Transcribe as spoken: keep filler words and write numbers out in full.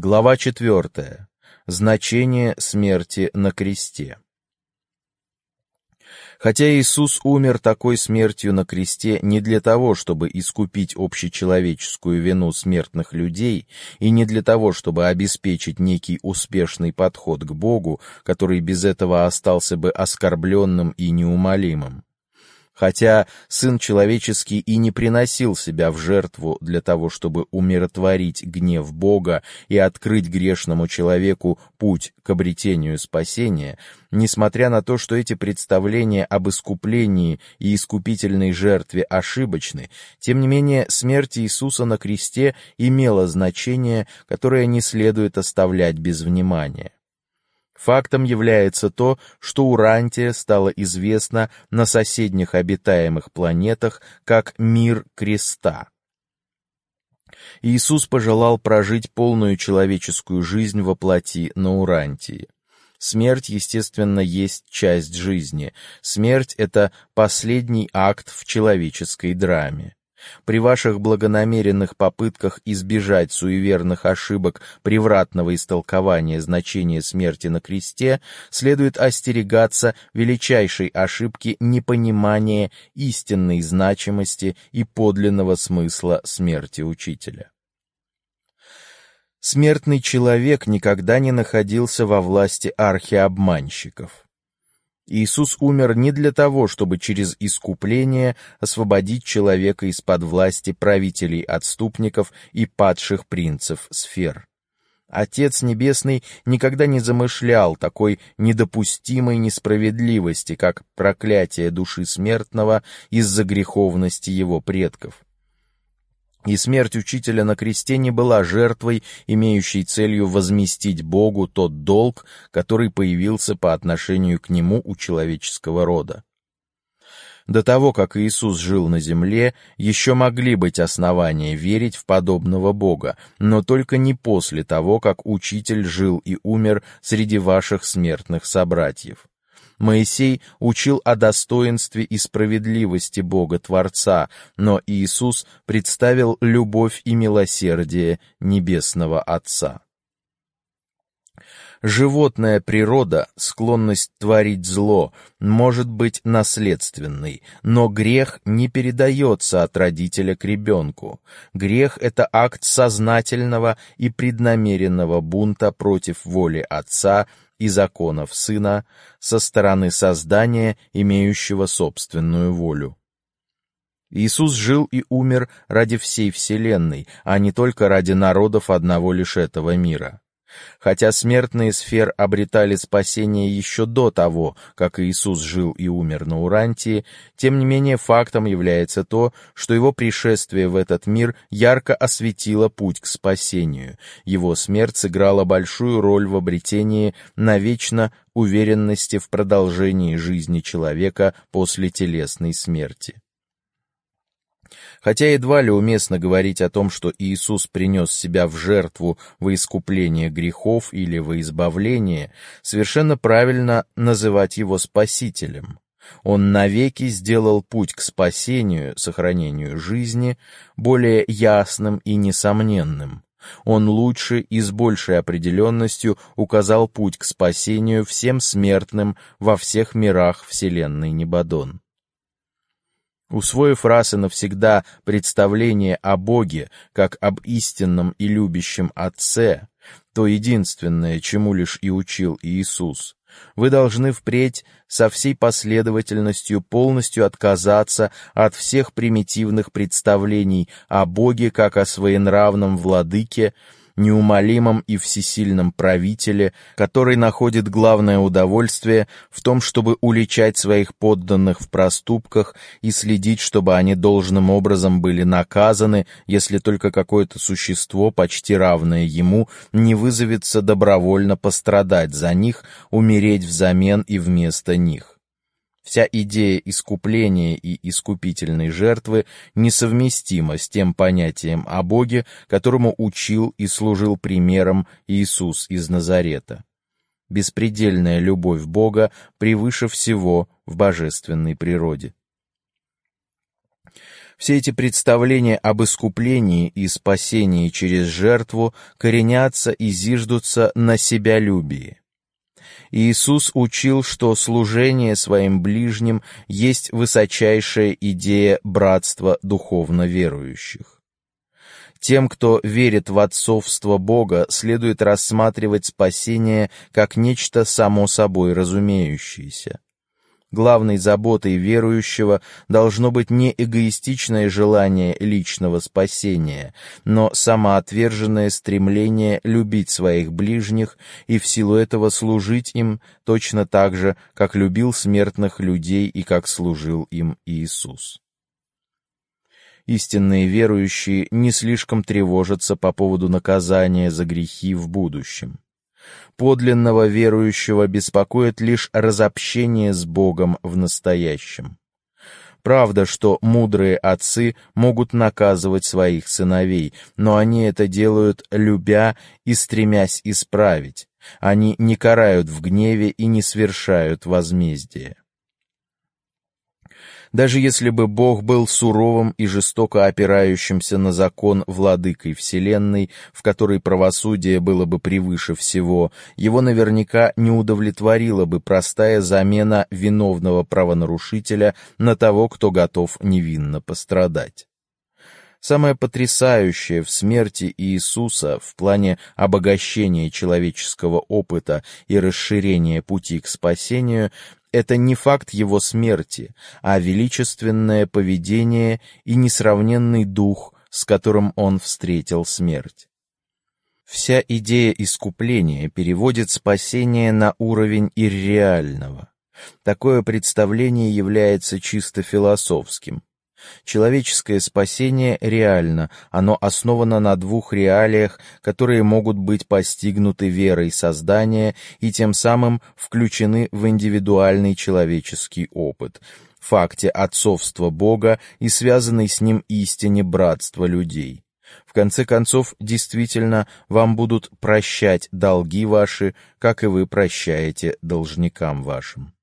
Глава четвертая. Значение смерти на кресте. Хотя Иисус умер такой смертью на кресте не для того, чтобы искупить общечеловеческую вину смертных людей, и не для того, чтобы обеспечить некий успешный подход к Богу, который без этого остался бы оскорбленным и неумолимым. Хотя Сын Человеческий и не приносил себя в жертву для того, чтобы умиротворить гнев Бога и открыть грешному человеку путь к обретению спасения, несмотря на то, что эти представления об искуплении и искупительной жертве ошибочны, тем не менее смерть Иисуса на кресте имела значение, которое не следует оставлять без внимания. Фактом является то, что Урантия стала известна на соседних обитаемых планетах как мир креста. Иисус пожелал прожить полную человеческую жизнь во плоти на Урантии. Смерть, естественно, есть часть жизни. Смерть — это последний акт в человеческой драме. При ваших благонамеренных попытках избежать суеверных ошибок превратного истолкования значения смерти на кресте следует остерегаться величайшей ошибки непонимания истинной значимости и подлинного смысла смерти Учителя. Смертный человек никогда не находился во власти архиобманщиков. Иисус умер не для того, чтобы через искупление освободить человека из-под власти правителей-отступников и падших принцев сфер. Отец Небесный никогда не замышлял такой недопустимой несправедливости, как проклятие души смертного из-за греховности его предков. И смерть Учителя на кресте не была жертвой, имеющей целью возместить Богу тот долг, который появился по отношению к Нему у человеческого рода. До того, как Иисус жил на земле, еще могли быть основания верить в подобного Бога, но только не после того, как Учитель жил и умер среди ваших смертных собратьев. Моисей учил о достоинстве и справедливости Бога-Творца, но Иисус представил любовь и милосердие Небесного Отца. Животная природа, склонность творить зло, может быть наследственной, но грех не передается от родителя к ребенку. Грех — это акт сознательного и преднамеренного бунта против воли Отца и законов Сына со стороны создания, имеющего собственную волю. Иисус жил и умер ради всей вселенной, а не только ради народов одного лишь этого мира. Хотя смертные сфер обретали спасение еще до того, как Иисус жил и умер на Урантии, тем не менее фактом является то, что его пришествие в этот мир ярко осветило путь к спасению. Его смерть сыграла большую роль в обретении навечно уверенности в продолжении жизни человека после телесной смерти. Хотя едва ли уместно говорить о том, что Иисус принес себя в жертву во искупление грехов или во избавление, совершенно правильно называть его Спасителем. Он навеки сделал путь к спасению, сохранению жизни, более ясным и несомненным. Он лучше и с большей определенностью указал путь к спасению всем смертным во всех мирах вселенной Небадон. Усвоив раз и навсегда представление о Боге как об истинном и любящем Отце, то единственное, чему лишь и учил Иисус, вы должны впредь со всей последовательностью полностью отказаться от всех примитивных представлений о Боге как о своенравном владыке, неумолимом и всесильном правителе, который находит главное удовольствие в том, чтобы уличать своих подданных в проступках и следить, чтобы они должным образом были наказаны, если только какое-то существо, почти равное ему, не вызовется добровольно пострадать за них, умереть взамен и вместо них. Вся идея искупления и искупительной жертвы несовместима с тем понятием о Боге, которому учил и служил примером Иисус из Назарета. Беспредельная любовь Бога превыше всего в божественной природе. Все эти представления об искуплении и спасении через жертву коренятся и зиждутся на себялюбии. Иисус учил, что служение своим ближним есть высочайшая идея братства духовно верующих. Тем, кто верит в отцовство Бога, следует рассматривать спасение как нечто само собой разумеющееся. Главной заботой верующего должно быть не эгоистичное желание личного спасения, но самоотверженное стремление любить своих ближних и в силу этого служить им точно так же, как любил смертных людей и как служил им Иисус. Истинные верующие не слишком тревожатся по поводу наказания за грехи в будущем. Подлинного верующего беспокоит лишь разобщение с Богом в настоящем. Правда, что мудрые отцы могут наказывать своих сыновей, но они это делают, любя и стремясь исправить. Они не карают в гневе и не свершают возмездие. Даже если бы Бог был суровым и жестоко опирающимся на закон владыкой вселенной, в которой правосудие было бы превыше всего, его наверняка не удовлетворила бы простая замена виновного правонарушителя на того, кто готов невинно пострадать. Самое потрясающее в смерти Иисуса в плане обогащения человеческого опыта и расширения пути к спасению — это не факт его смерти, а величественное поведение и несравненный дух, с которым он встретил смерть. Вся идея искупления переводит спасение на уровень ирреального. Такое представление является чисто философским. Человеческое спасение реально, оно основано на двух реалиях, которые могут быть постигнуты верой создания и тем самым включены в индивидуальный человеческий опыт, факте отцовства Бога и связанной с ним истине братства людей. В конце концов, действительно, вам будут прощать долги ваши, как и вы прощаете должникам вашим.